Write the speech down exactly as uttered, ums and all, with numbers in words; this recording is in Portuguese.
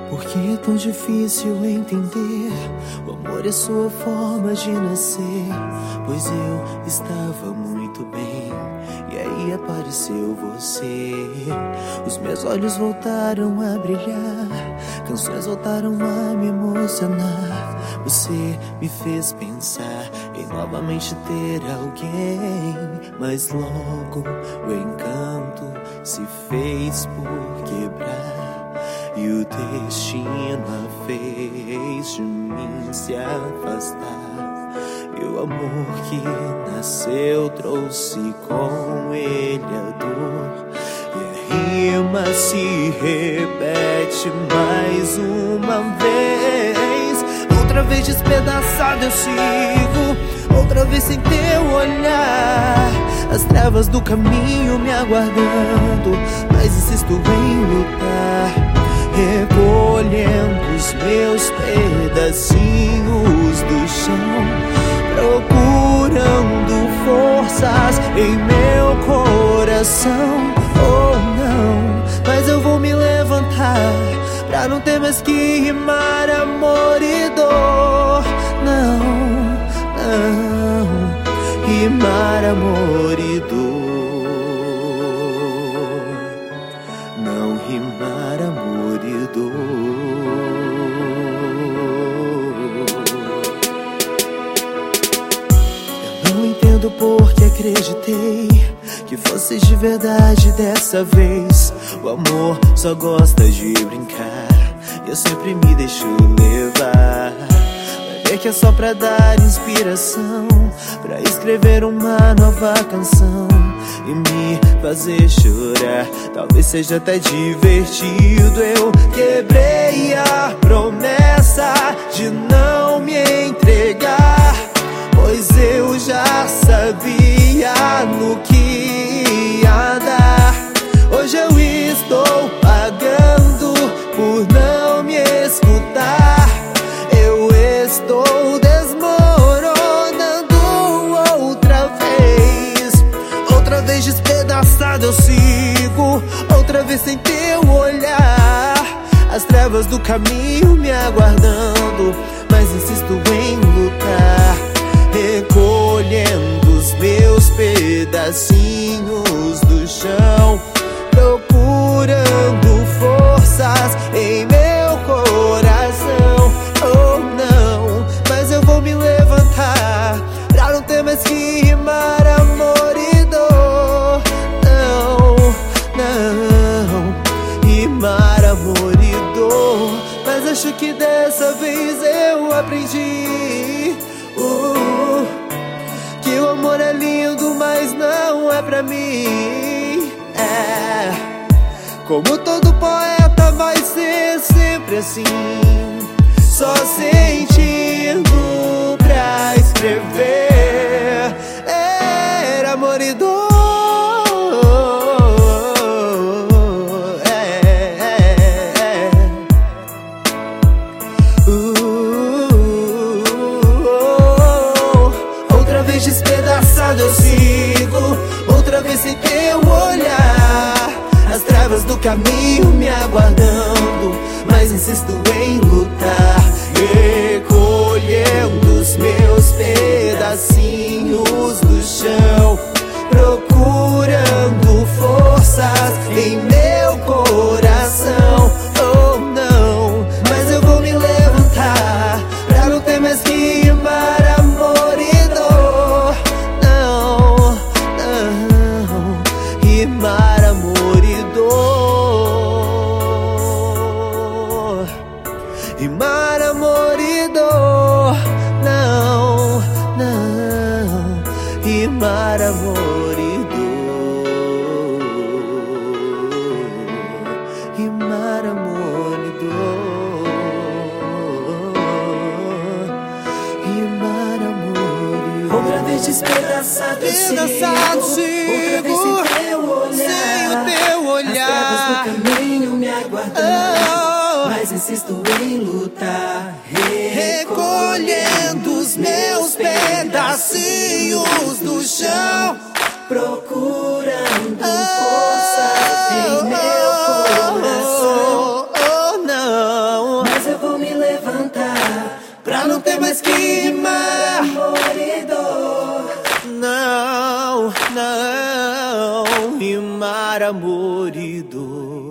Por que é tão difícil entender? O amor é sua forma de nascer. Pois eu estava muito bem, e aí apareceu você. Os meus olhos voltaram a brilhar, canções voltaram a me emocionar. Você me fez pensar em novamente ter alguém, mas logo o encanto se fez por quebrar, e o destino a fez de mim se afastar. E o amor que nasceu trouxe com ele a dor, e a rima se repete mais uma vez. Outra vez despedaçado eu sigo, outra vez sem teu olhar, as trevas do caminho me aguardando, mas insisto em lutar, recolhendo os meus pedacinhos do chão, procurando forças em meu coração. Oh não, mas eu vou me levantar pra não ter mais que rimar amor e dor. Não, não, rimar amor e dor. Não rimar amor e dor. Eu não entendo porque acreditei que fosse de verdade dessa vez. O amor só gosta de brincar, e eu sempre me deixo levar. Vai ver que é só pra dar inspiração, pra escrever uma nova canção e me fazer chorar. Talvez seja até divertido. Eu quebrei a promessa de não me entregar, pois eu já sabia no que ia dar. Hoje eu estou pagando por não me escutar. Eu estou desmoronando outra vez. Outra vez despedaçado eu sigo, outra vez sem teu olhar, as trevas do caminho me aguardando, mas insisto em lutar, recolhendo os meus pedacinhos do chão, procurando forças em meu coração. Oh não, mas eu vou me levantar pra não ter mais que rimar amor e dor. Não, não, rimar amor e dor. Mas acho que dessa vez eu aprendi uh, que o amor é lindo, mas não é pra mim. É, como todo poeta vai ser sempre assim, só sentindo pra escrever. Era amor e dor. É, é, é. Uh, uh, uh. Outra vez despedaçado eu sigo, outra vez sem teu olhar, as trevas do caminho me aguardando, mas insisto em lutar, recolhendo os meus pedacinhos do chão, procurando forças em meu coração. Oh não, mas eu vou me levantar pra não ter mais que rimar amor e dor. Não, não, rimar amor e dor. Rimar amor e dor. Não, não, rimar amor e dor. Rimar amor e dor. Rimar amor e dor. Outra vez despedaçado eu sigo, Despedaçado sigo, outra vez sem teu olhar, sem o teu olhar, as trevas do caminho me aguardando, oh, mas insisto em lutar, recolhendo os meus pedacinhos do chão, procurando forças em meu coração. Oh, oh, não, não tem mais que rimar. Amor e dor. Não, não, rimar amor e dor.